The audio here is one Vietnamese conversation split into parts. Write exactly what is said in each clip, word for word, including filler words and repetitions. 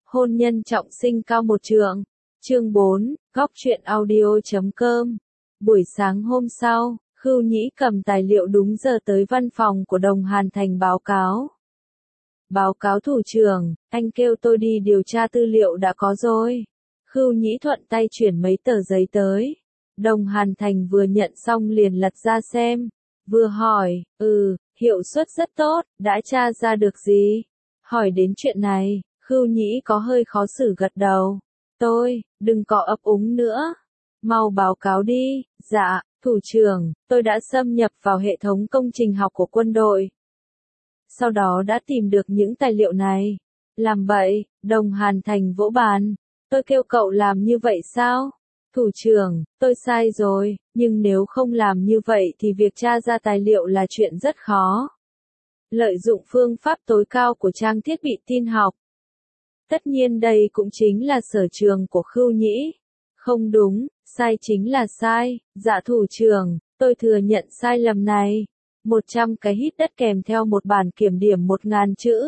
Hôn nhân trọng sinh cao một trượng. Chương bốn, góc truyện audio chấm com. Buổi sáng hôm sau, Khưu Nhĩ cầm tài liệu đúng giờ tới văn phòng của Đồng Hàn Thành báo cáo. Báo cáo thủ trưởng, anh kêu tôi đi điều tra tư liệu đã có rồi. Khưu Nhĩ thuận tay chuyển mấy tờ giấy tới. Đồng Hàn Thành vừa nhận xong liền lật ra xem. Vừa hỏi, ừ, hiệu suất rất tốt, đã tra ra được gì? Hỏi đến chuyện này, Khưu Nhĩ có hơi khó xử gật đầu. Tôi, đừng có ấp úng nữa. Mau báo cáo đi. Dạ, thủ trưởng, tôi đã xâm nhập vào hệ thống công trình học của quân đội. Sau đó đã tìm được những tài liệu này. Làm vậy, Đồng Hàn Thành vỗ bàn. Tôi kêu cậu làm như vậy sao? Thủ trưởng, tôi sai rồi, nhưng nếu không làm như vậy thì việc tra ra tài liệu là chuyện rất khó. Lợi dụng phương pháp tối cao của trang thiết bị tin học. Tất nhiên đây cũng chính là sở trường của Khưu Nhĩ. Không đúng, sai chính là sai. Dạ thủ trưởng, tôi thừa nhận sai lầm này. một trăm cái hít đất kèm theo một bản kiểm điểm một ngàn chữ.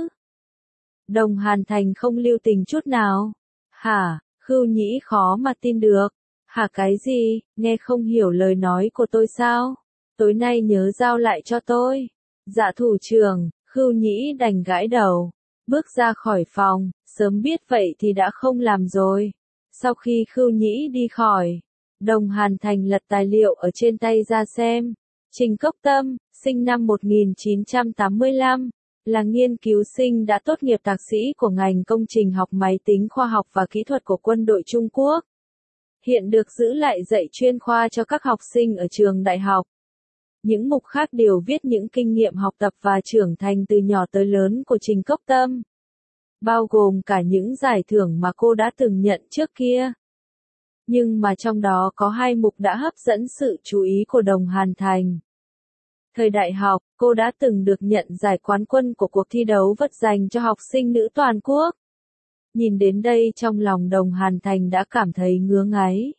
Đồng Hàn Thành không lưu tình chút nào. Hả, Khưu Nhĩ khó mà tin được. Hả cái gì, nghe không hiểu lời nói của tôi sao? Tối nay nhớ giao lại cho tôi. Dạ thủ trưởng, Khưu Nhĩ đành gãi đầu. Bước ra khỏi phòng, sớm biết vậy thì đã không làm rồi. Sau khi Khưu Nhĩ đi khỏi, Đồng Hàn Thành lật tài liệu ở trên tay ra xem. Trình Cốc Tâm, sinh năm một nghìn chín trăm tám mươi lăm, là nghiên cứu sinh đã tốt nghiệp thạc sĩ của ngành công trình học máy tính khoa học và kỹ thuật của quân đội Trung Quốc. Hiện được giữ lại dạy chuyên khoa cho các học sinh ở trường đại học. Những mục khác đều viết những kinh nghiệm học tập và trưởng thành từ nhỏ tới lớn của Trình Cốc Tâm. Bao gồm cả những giải thưởng mà cô đã từng nhận trước kia. Nhưng mà trong đó có hai mục đã hấp dẫn sự chú ý của Đồng Hàn Thành. Thời đại học, cô đã từng được nhận giải quán quân của cuộc thi đấu vớt dành cho học sinh nữ toàn quốc. Nhìn đến đây trong lòng Đồng Hàn Thành đã cảm thấy ngứa ngáy.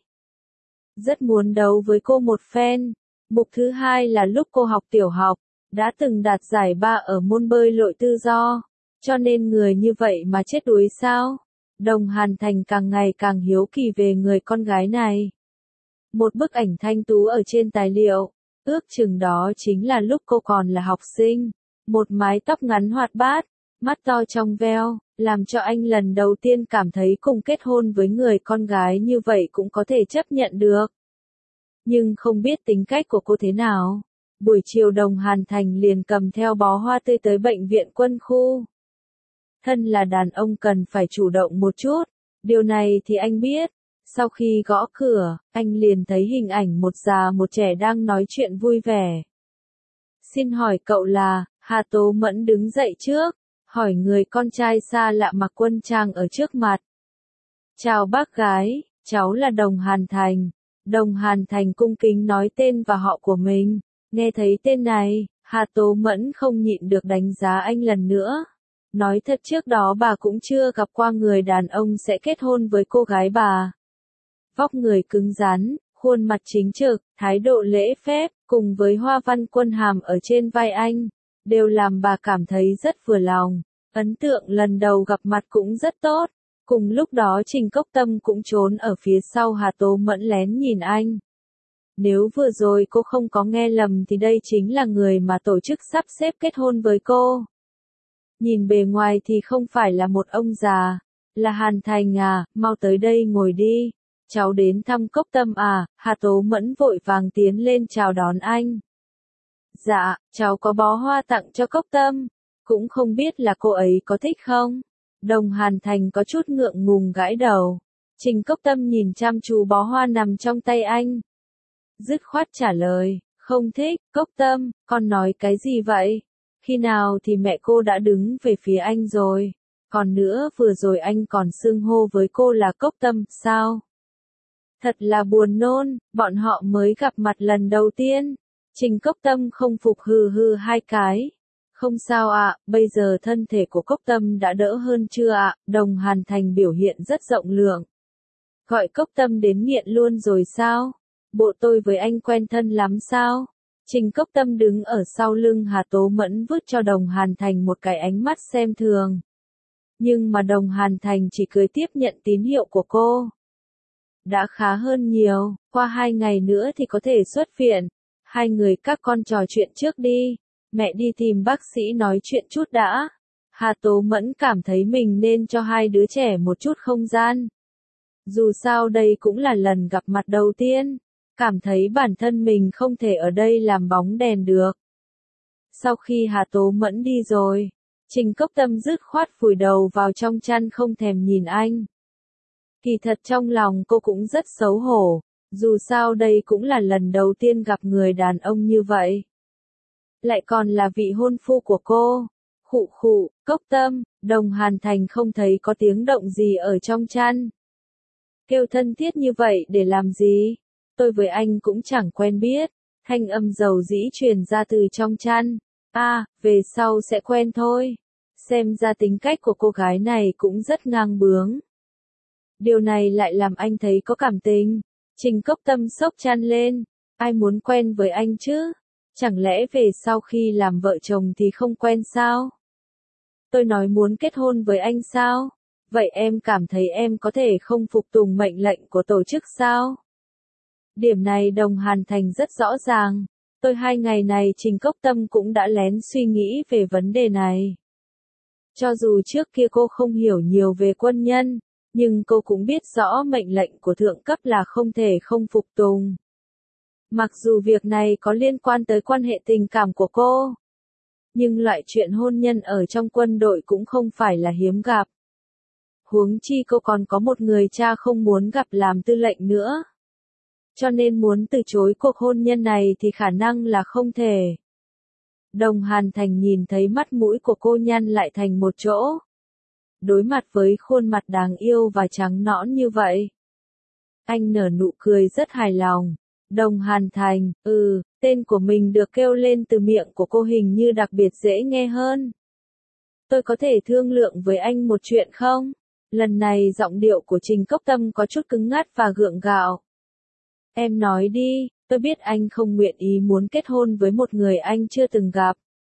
Rất muốn đấu với cô một phen. Mục thứ hai là lúc cô học tiểu học, đã từng đạt giải ba ở môn bơi lội tự do. Cho nên người như vậy mà chết đuối sao? Đồng Hàn Thành càng ngày càng hiếu kỳ về người con gái này. Một bức ảnh thanh tú ở trên tài liệu, ước chừng đó chính là lúc cô còn là học sinh. Một mái tóc ngắn hoạt bát, mắt to trong veo, làm cho anh lần đầu tiên cảm thấy cùng kết hôn với người con gái như vậy cũng có thể chấp nhận được. Nhưng không biết tính cách của cô thế nào. Buổi chiều Đồng Hàn Thành liền cầm theo bó hoa tươi tới bệnh viện quân khu. Thân là đàn ông cần phải chủ động một chút, điều này thì anh biết. Sau khi gõ cửa, anh liền thấy hình ảnh một già một trẻ đang nói chuyện vui vẻ. Xin hỏi cậu là, Hà Tố Mẫn đứng dậy trước, hỏi người con trai xa lạ mặc quân trang ở trước mặt. Chào bác gái, cháu là Đồng Hàn Thành. Đồng Hàn Thành cung kính nói tên và họ của mình. Nghe thấy tên này, Hà Tố Mẫn không nhịn được đánh giá anh lần nữa. Nói thật trước đó bà cũng chưa gặp qua người đàn ông sẽ kết hôn với cô gái bà. Vóc người cứng rắn, khuôn mặt chính trực, thái độ lễ phép, cùng với hoa văn quân hàm ở trên vai anh, đều làm bà cảm thấy rất vừa lòng. Ấn tượng lần đầu gặp mặt cũng rất tốt. Cùng lúc đó Trình Cốc Tâm cũng trốn ở phía sau Hà Tố Mẫn lén nhìn anh. Nếu vừa rồi cô không có nghe lầm thì đây chính là người mà tổ chức sắp xếp kết hôn với cô. Nhìn bề ngoài thì không phải là một ông già. Là Hàn Thành à, mau tới đây ngồi đi. Cháu đến thăm Cốc Tâm à, Hà Tố Mẫn vội vàng tiến lên chào đón anh. Dạ, cháu có bó hoa tặng cho Cốc Tâm. Cũng không biết là cô ấy có thích không? Đồng Hàn Thành có chút ngượng ngùng gãi đầu. Trình Cốc Tâm nhìn chăm chú bó hoa nằm trong tay anh. Dứt khoát trả lời, không thích. Cốc Tâm, con nói cái gì vậy? Khi nào thì mẹ cô đã đứng về phía anh rồi? Còn nữa vừa rồi anh còn xưng hô với cô là Cốc Tâm, sao? Thật là buồn nôn, bọn họ mới gặp mặt lần đầu tiên. Trình Cốc Tâm không phục hừ hừ hai cái. Không sao ạ, bây giờ thân thể của Cốc Tâm đã đỡ hơn chưa ạ? Đồng Hàn Thành biểu hiện rất rộng lượng. Gọi Cốc Tâm đến nghiện luôn rồi sao? Bộ tôi với anh quen thân lắm sao? Trình Cốc Tâm đứng ở sau lưng Hà Tố Mẫn vứt cho Đồng Hàn Thành một cái ánh mắt xem thường. Nhưng mà Đồng Hàn Thành chỉ cười tiếp nhận tín hiệu của cô. Đã khá hơn nhiều, qua hai ngày nữa thì có thể xuất viện. Hai người các con trò chuyện trước đi, mẹ đi tìm bác sĩ nói chuyện chút đã. Hà Tố Mẫn cảm thấy mình nên cho hai đứa trẻ một chút không gian. Dù sao đây cũng là lần gặp mặt đầu tiên, cảm thấy bản thân mình không thể ở đây làm bóng đèn được. Sau khi Hà Tố Mẫn đi rồi, Trình Cốc Tâm dứt khoát vùi đầu vào trong chăn không thèm nhìn anh. Kỳ thật trong lòng cô cũng rất xấu hổ, dù sao đây cũng là lần đầu tiên gặp người đàn ông như vậy. Lại còn là vị hôn phu của cô. Khụ khụ, Cốc Tâm, Đồng Hàn Thành không thấy có tiếng động gì ở trong chăn. Kêu thân thiết như vậy để làm gì? Tôi với anh cũng chẳng quen biết. Thanh âm dầu dĩ truyền ra từ trong chăn. À, về sau sẽ quen thôi. Xem ra tính cách của cô gái này cũng rất ngang bướng. Điều này lại làm anh thấy có cảm tình. Trình Cốc Tâm xốc chăn lên. Ai muốn quen với anh chứ? Chẳng lẽ về sau khi làm vợ chồng thì không quen sao? Tôi nói muốn kết hôn với anh sao? Vậy em cảm thấy em có thể không phục tùng mệnh lệnh của tổ chức sao? Điểm này Đồng Hàn Thành rất rõ ràng. Tôi hai ngày này Trình Cốc Tâm cũng đã lén suy nghĩ về vấn đề này. Cho dù trước kia cô không hiểu nhiều về quân nhân, nhưng cô cũng biết rõ mệnh lệnh của thượng cấp là không thể không phục tùng. Mặc dù việc này có liên quan tới quan hệ tình cảm của cô, nhưng loại chuyện hôn nhân ở trong quân đội cũng không phải là hiếm gặp. Huống chi cô còn có một người cha không muốn gặp làm tư lệnh nữa. Cho nên muốn từ chối cuộc hôn nhân này thì khả năng là không thể. Đồng Hàn Thành nhìn thấy mắt mũi của cô nhăn lại thành một chỗ. Đối mặt với khuôn mặt đáng yêu và trắng nõn như vậy, anh nở nụ cười rất hài lòng. Đồng Hàn Thành, ừ, tên của mình được kêu lên từ miệng của cô hình như đặc biệt dễ nghe hơn. Tôi có thể thương lượng với anh một chuyện không? Lần này giọng điệu của Trình Cốc Tâm có chút cứng ngắt và gượng gạo. Em nói đi, tôi biết anh không nguyện ý muốn kết hôn với một người anh chưa từng gặp,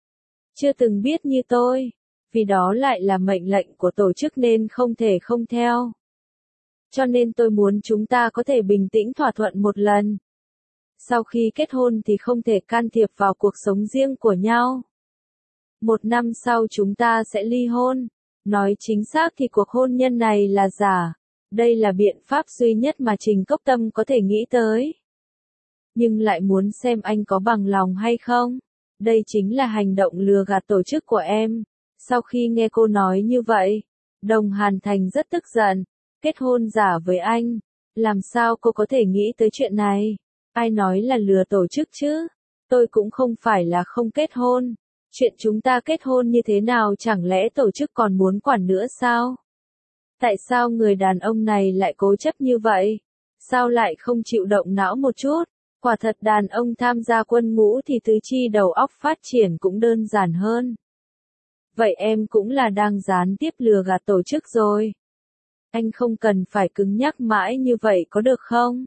chưa từng biết như tôi, vì đó lại là mệnh lệnh của tổ chức nên không thể không theo. Cho nên tôi muốn chúng ta có thể bình tĩnh thỏa thuận một lần. Sau khi kết hôn thì không thể can thiệp vào cuộc sống riêng của nhau. Một năm sau chúng ta sẽ ly hôn. Nói chính xác thì cuộc hôn nhân này là giả. Đây là biện pháp duy nhất mà Trình Cốc Tâm có thể nghĩ tới. Nhưng lại muốn xem anh có bằng lòng hay không. Đây chính là hành động lừa gạt tổ chức của em. Sau khi nghe cô nói như vậy, Đồng Hàn Thành rất tức giận. Kết hôn giả với anh. Làm sao cô có thể nghĩ tới chuyện này? Ai nói là lừa tổ chức chứ? Tôi cũng không phải là không kết hôn. Chuyện chúng ta kết hôn như thế nào chẳng lẽ tổ chức còn muốn quản nữa sao? Tại sao người đàn ông này lại cố chấp như vậy? Sao lại không chịu động não một chút? Quả thật đàn ông tham gia quân ngũ thì tứ chi đầu óc phát triển cũng đơn giản hơn. Vậy em cũng là đang gián tiếp lừa gạt tổ chức rồi. Anh không cần phải cứng nhắc mãi như vậy có được không?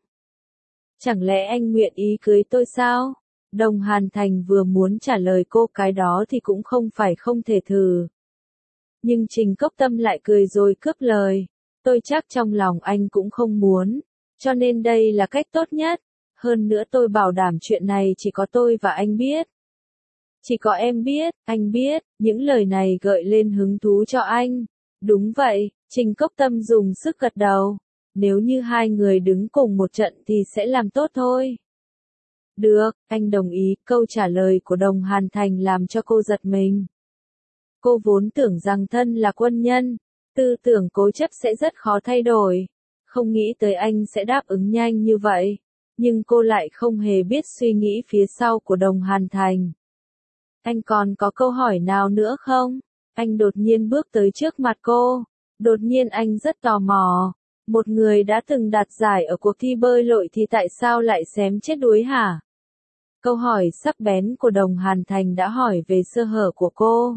Chẳng lẽ anh nguyện ý cưới tôi sao? Đồng Hàn Thành vừa muốn trả lời cô cái đó thì cũng không phải không thể thử. Nhưng Trình Cốc Tâm lại cười rồi cướp lời. Tôi chắc trong lòng anh cũng không muốn. Cho nên đây là cách tốt nhất. Hơn nữa tôi bảo đảm chuyện này chỉ có tôi và anh biết. Chỉ có em biết, anh biết, những lời này gợi lên hứng thú cho anh. Đúng vậy, Trình Cốc Tâm dùng sức gật đầu. Nếu như hai người đứng cùng một trận thì sẽ làm tốt thôi. Được, anh đồng ý, câu trả lời của Đồng Hàn Thành làm cho cô giật mình. Cô vốn tưởng rằng thân là quân nhân, tư tưởng cố chấp sẽ rất khó thay đổi. Không nghĩ tới anh sẽ đáp ứng nhanh như vậy. Nhưng cô lại không hề biết suy nghĩ phía sau của Đồng Hàn Thành. Anh còn có câu hỏi nào nữa không? Anh đột nhiên bước tới trước mặt cô. Đột nhiên anh rất tò mò. Một người đã từng đạt giải ở cuộc thi bơi lội thì tại sao lại xém chết đuối hả? Câu hỏi sắc bén của Đồng Hàn Thành đã hỏi về sơ hở của cô.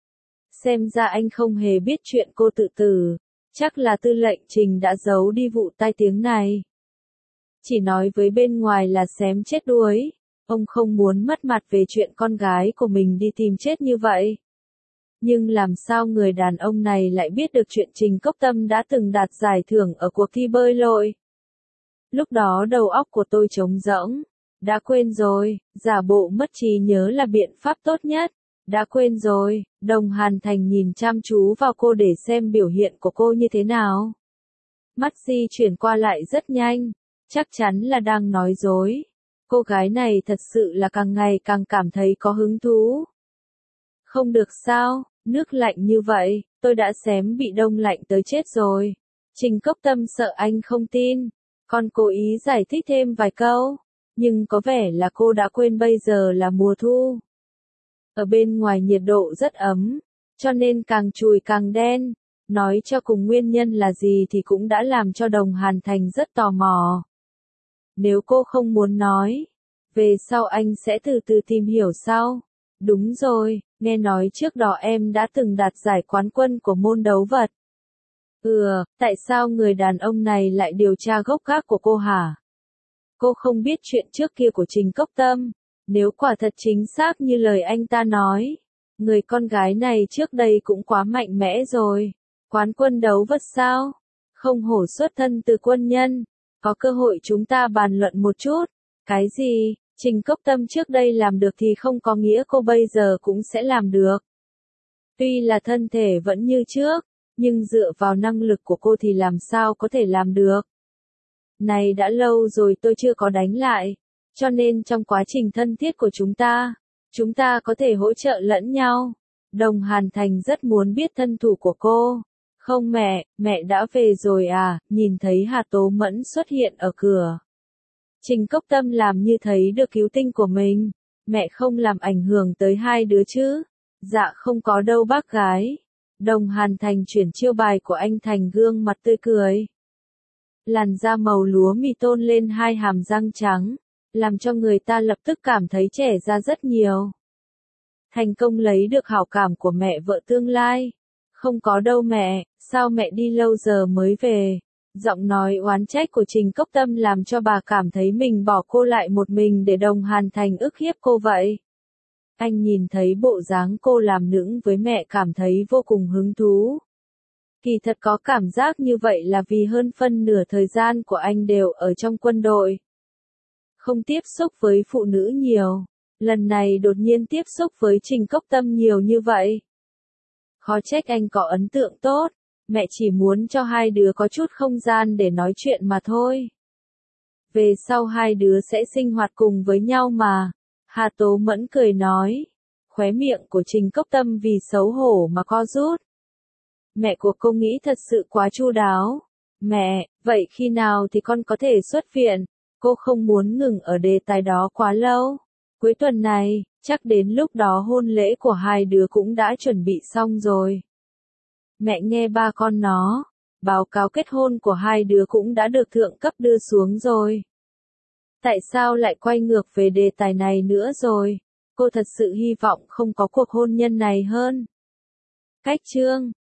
Xem ra anh không hề biết chuyện cô tự tử. Chắc là tư lệnh Trình đã giấu đi vụ tai tiếng này. Chỉ nói với bên ngoài là xém chết đuối. Ông không muốn mất mặt về chuyện con gái của mình đi tìm chết như vậy. Nhưng làm sao người đàn ông này lại biết được chuyện Trình Cốc Tâm đã từng đạt giải thưởng ở cuộc thi bơi lội? Lúc đó đầu óc của tôi trống rỗng. Đã quên rồi, giả bộ mất trí nhớ là biện pháp tốt nhất. Đã quên rồi, Đồng Hàn Thành nhìn chăm chú vào cô để xem biểu hiện của cô như thế nào. Mắt di chuyển qua lại rất nhanh, chắc chắn là đang nói dối. Cô gái này thật sự là càng ngày càng cảm thấy có hứng thú. Không được sao, nước lạnh như vậy, tôi đã xém bị đông lạnh tới chết rồi. Trình Cốc Tâm sợ anh không tin, còn cố ý giải thích thêm vài câu, nhưng có vẻ là cô đã quên bây giờ là mùa thu. Ở bên ngoài nhiệt độ rất ấm, cho nên càng chùi càng đen. Nói cho cùng nguyên nhân là gì thì cũng đã làm cho Đồng Hàn Thành rất tò mò. Nếu cô không muốn nói, về sau anh sẽ từ từ tìm hiểu sau. Đúng rồi, nghe nói trước đó em đã từng đạt giải quán quân của môn đấu vật. Ừ, tại sao người đàn ông này lại điều tra gốc gác của cô hả? Cô không biết chuyện trước kia của Trình Cốc Tâm. Nếu quả thật chính xác như lời anh ta nói, người con gái này trước đây cũng quá mạnh mẽ rồi. Quán quân đấu vật sao? Không hổ xuất thân từ quân nhân. Có cơ hội chúng ta bàn luận một chút. Cái gì? Trình Cốc Tâm trước đây làm được thì không có nghĩa cô bây giờ cũng sẽ làm được. Tuy là thân thể vẫn như trước, nhưng dựa vào năng lực của cô thì làm sao có thể làm được. Này đã lâu rồi tôi chưa có đánh lại, cho nên trong quá trình thân thiết của chúng ta, chúng ta có thể hỗ trợ lẫn nhau. Đồng Hàn Thành rất muốn biết thân thủ của cô. Không mẹ, mẹ đã về rồi à, nhìn thấy Hà Tố Mẫn xuất hiện ở cửa. Trình Cốc Tâm làm như thấy được cứu tinh của mình. Mẹ không làm ảnh hưởng tới hai đứa chứ? Dạ không có đâu bác gái. Đồng Hàn Thành chuyển chiêu bài của anh thành gương mặt tươi cười. Làn da màu lúa mì tôn lên hai hàm răng trắng, làm cho người ta lập tức cảm thấy trẻ ra rất nhiều. Thành công lấy được hảo cảm của mẹ vợ tương lai. Không có đâu mẹ, sao mẹ đi lâu giờ mới về? Giọng nói oán trách của Trình Cốc Tâm làm cho bà cảm thấy mình bỏ cô lại một mình để Đồng Hàn Thành ức hiếp cô vậy. Anh nhìn thấy bộ dáng cô làm nũng với mẹ cảm thấy vô cùng hứng thú. Kỳ thật có cảm giác như vậy là vì hơn phân nửa thời gian của anh đều ở trong quân đội. Không tiếp xúc với phụ nữ nhiều. Lần này đột nhiên tiếp xúc với Trình Cốc Tâm nhiều như vậy. Khó trách anh có ấn tượng tốt. Mẹ chỉ muốn cho hai đứa có chút không gian để nói chuyện mà thôi. Về sau hai đứa sẽ sinh hoạt cùng với nhau mà. Hà Tố Mẫn cười nói. Khóe miệng của Trình Cốc Tâm vì xấu hổ mà co rút. Mẹ của cô nghĩ thật sự quá chu đáo. Mẹ, vậy khi nào thì con có thể xuất viện? Cô không muốn ngừng ở đề tài đó quá lâu. Cuối tuần này, chắc đến lúc đó hôn lễ của hai đứa cũng đã chuẩn bị xong rồi. Mẹ nghe ba con nó, báo cáo kết hôn của hai đứa cũng đã được thượng cấp đưa xuống rồi. Tại sao lại quay ngược về đề tài này nữa rồi? Cô thật sự hy vọng không có cuộc hôn nhân này hơn. Cách chương